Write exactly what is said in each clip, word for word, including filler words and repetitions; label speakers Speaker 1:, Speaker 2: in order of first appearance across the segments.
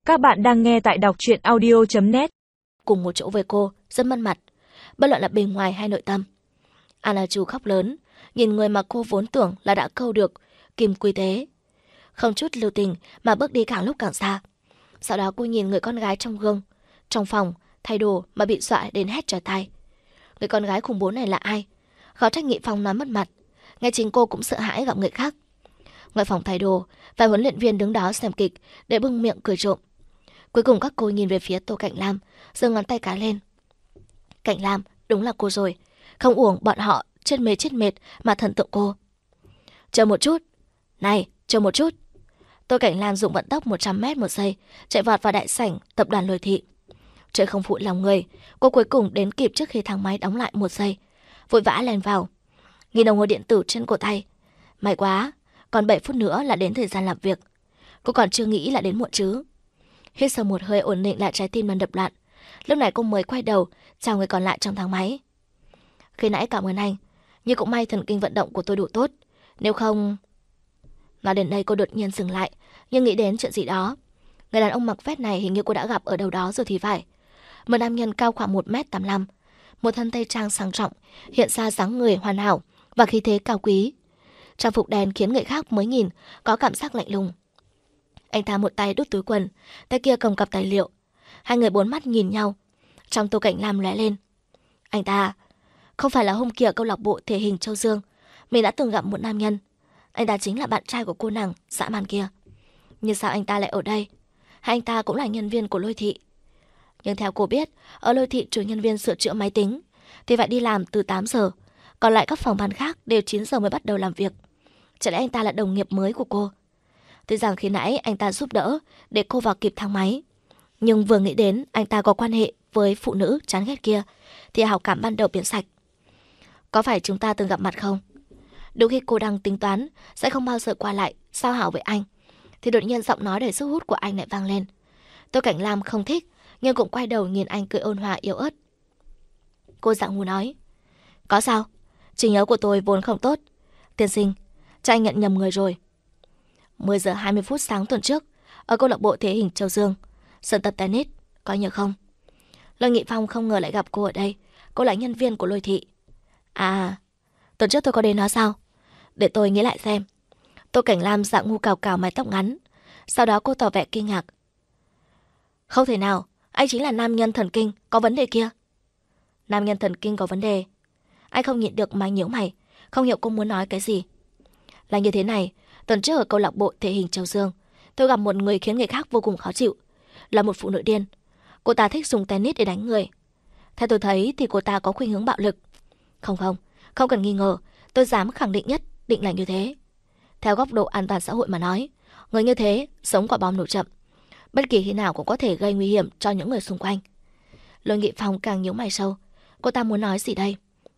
Speaker 1: Các bạn đang nghe tại đọc truyện audio chấm net.
Speaker 2: Cùng một chỗ với cô, rất mất mặt, bất luận là bề ngoài hay nội tâm. Anna Chu khóc lớn, nhìn người mà cô vốn tưởng là đã câu được, Kim Quy Tế. Không chút lưu tình mà bước đi càng lúc càng xa. Sau đó cô nhìn người con gái trong gương, trong phòng, thay đồ mà bị dọa đến hét trở tai. Người con gái khủng bố này là ai? Khó trách Nghị Phong nói mất mặt, ngay chính cô cũng sợ hãi gặp người khác. Ngoài phòng thay đồ, vài huấn luyện viên đứng đó xem kịch để bưng miệng cười trộm. Cuối cùng các cô nhìn về phía Tô Cảnh Lam, giơ ngón tay cái lên. Cảnh Lam, đúng là cô rồi. Không uổng bọn họ chết mê chết mệt mà thần tượng cô. Chờ một chút. Này, chờ một chút. Tô Cảnh Lam dùng vận tốc một trăm mét một giây, chạy vọt vào đại sảnh tập đoàn Lôi Thị. Trời không phụ lòng người, cô cuối cùng đến kịp trước khi thang máy đóng lại một giây. Vội vã len vào. Nhìn đồng hồ điện tử trên cổ tay. May quá, còn bảy phút nữa là đến thời gian làm việc. Cô còn chưa nghĩ là đến muộn chứ. Hít sâu một hơi ổn định lại trái tim đang đập loạn. Lúc này cô mới quay đầu chào người còn lại trong thang máy. Khi nãy cảm ơn anh, nhưng cũng may thần kinh vận động của tôi đủ tốt. Nếu không... Nói đến đây cô đột nhiên dừng lại, nhưng nghĩ đến chuyện gì đó. Người đàn ông mặc vest này hình như cô đã gặp ở đâu đó rồi thì phải. Một nam nhân cao khoảng một mét tám mươi lăm, một thân tây trang sang trọng, hiện ra dáng người hoàn hảo và khí thế cao quý. Trang phục đen khiến người khác mới nhìn có cảm giác lạnh lùng. Anh ta một tay đút túi quần, tay kia cầm cặp tài liệu. Hai người bốn mắt nhìn nhau. Trong Tô Cảnh Lam lóe lên. Anh ta, không phải là hôm kia ở câu lạc bộ thể hình Châu Dương, mình đã từng gặp một nam nhân. Anh ta chính là bạn trai của cô nàng dã man kia. Nhưng sao anh ta lại ở đây? Hay anh ta cũng là nhân viên của Lôi Thị? Nhưng theo cô biết, ở Lôi Thị trừ nhân viên sửa chữa máy tính thì phải đi làm từ tám giờ, còn lại các phòng ban khác đều chín giờ mới bắt đầu làm việc. Chẳng lẽ anh ta là đồng nghiệp mới của cô? Tuy rằng khi nãy anh ta giúp đỡ để cô vào kịp thang máy, nhưng vừa nghĩ đến anh ta có quan hệ với phụ nữ chán ghét kia thì hảo cảm ban đầu biến sạch. Có phải chúng ta từng gặp mặt không? Đúng khi cô đang tính toán sẽ không bao giờ qua lại giao hảo với anh, thì đột nhiên giọng nói đầy sức hút của anh lại vang lên. Tô Cảnh Lam không thích, nhưng cũng quay đầu nhìn anh cười ôn hòa yếu ớt. Cô dạng ngu nói. Có sao? Trí nhớ của tôi vốn không tốt. Tiên sinh, cho anh nhận nhầm người rồi. mười giờ hai mươi phút sáng tuần trước, ở câu lạc bộ thể hình Châu Dương, sân tập tennis, có nhớ không? Lôi Nghị Phong không ngờ lại gặp cô ở đây. Cô là nhân viên của Lôi Thị. À, tuần trước tôi có đến đó sao? Để tôi nghĩ lại xem. Tô Cảnh Lam dạng ngu cào cào mái tóc ngắn. Sau đó cô tỏ vẻ kinh ngạc. Không thể nào, anh chính là nam nhân thần kinh có vấn đề kia. Nam nhân thần kinh có vấn đề? Anh không nhịn được mà nhíu mày, không hiểu cô muốn nói cái gì. Là như thế này, tuần trước ở câu lạc bộ thể hình Châu Dương, tôi gặp một người khiến người khác vô cùng khó chịu. Là một phụ nữ điên. Cô ta thích dùng tennis để đánh người. Theo tôi thấy thì cô ta có khuynh hướng bạo lực. Không không, không cần nghi ngờ, tôi dám khẳng định nhất định là như thế. Theo góc độ an toàn xã hội mà nói, người như thế sống quả bom nổ chậm, bất kỳ khi nào cũng có thể gây nguy hiểm cho những người xung quanh. Lôi Nghị Phong càng nhíu mày sâu. Cô ta muốn nói gì đây?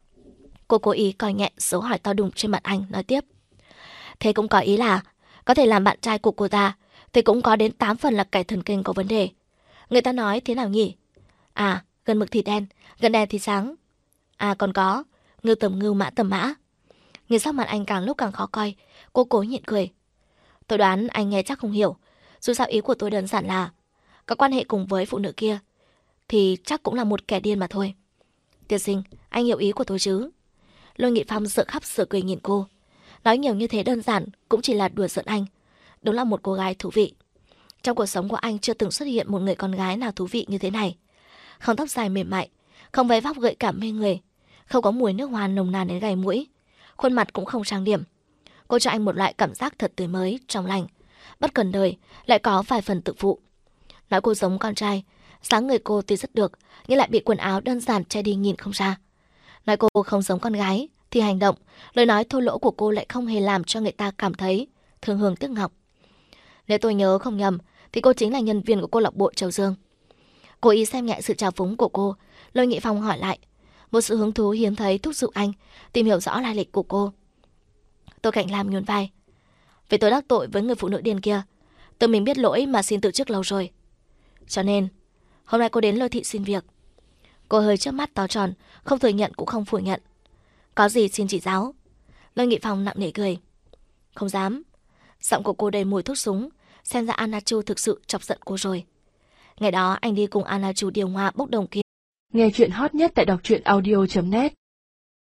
Speaker 2: Cô cố ý coi nhẹ dấu hỏi to đùng trên mặt anh, nói tiếp. Thế cũng có ý là có thể làm bạn trai của cô ta thì cũng có đến tám phần là kẻ thần kinh có vấn đề. Người ta nói thế nào nhỉ? À, gần mực thì đen, gần đen thì sáng. À còn có, ngưu tầm ngưu mã tầm mã. Nhìn sắc mặt anh càng lúc càng khó coi. Cô cố nhịn cười. Tôi đoán anh nghe chắc không hiểu. Dù sao ý của tôi đơn giản là có quan hệ cùng với phụ nữ kia thì chắc cũng là một kẻ điên mà thôi. Tiên sinh, anh hiểu ý của tôi chứ? Lôi Nghị Phong sợ khắp sợ cười nhìn cô. Nói nhiều như thế đơn giản cũng chỉ là đùa giỡn anh. Đúng là một cô gái thú vị. Trong cuộc sống của anh chưa từng xuất hiện một người con gái nào thú vị như thế này. Không tóc dài mềm mại, không váy vóc gợi cảm mê người, không có mùi nước hoa nồng nàn đến gai mũi, khuôn mặt cũng không trang điểm. Cô cho anh một loại cảm giác thật tươi mới, trong lành, bất cần đời, lại có vài phần tự phụ. Nói cô giống con trai, dáng người cô tuy rất được, nhưng lại bị quần áo đơn giản che đi nhìn không ra. Nói cô không giống con gái, thì hành động, lời nói thô lỗ của cô lại không hề làm cho người ta cảm thấy thương hương tiếc ngọc. Nếu tôi nhớ không nhầm, thì cô chính là nhân viên của câu lạc bộ Châu Dương. Cố ý xem nhẹ sự trào phúng của cô, Lôi Nghị Phong hỏi lại, một sự hứng thú hiếm thấy thúc giục anh tìm hiểu rõ lai lịch của cô. Tô Cảnh Lam nhún vai. Vì tôi đắc tội với người phụ nữ điên kia, tự mình biết lỗi mà xin từ chức lâu rồi. Cho nên, hôm nay cô đến Lôi Thị xin việc. Cô hơi chớp mắt to tròn, không thừa nhận cũng không phủ nhận. Có gì xin chỉ giáo. Lôi Nghị Phong nặng nề cười. Không dám. Giọng của cô đầy mùi thuốc súng, xem ra Anna Chu thực sự chọc giận cô rồi. Ngày đó anh đi cùng Anna chủ điều hòa bốc đồng kia.
Speaker 3: Nghe chuyện hot nhất tại đọc truyện audio chấm net.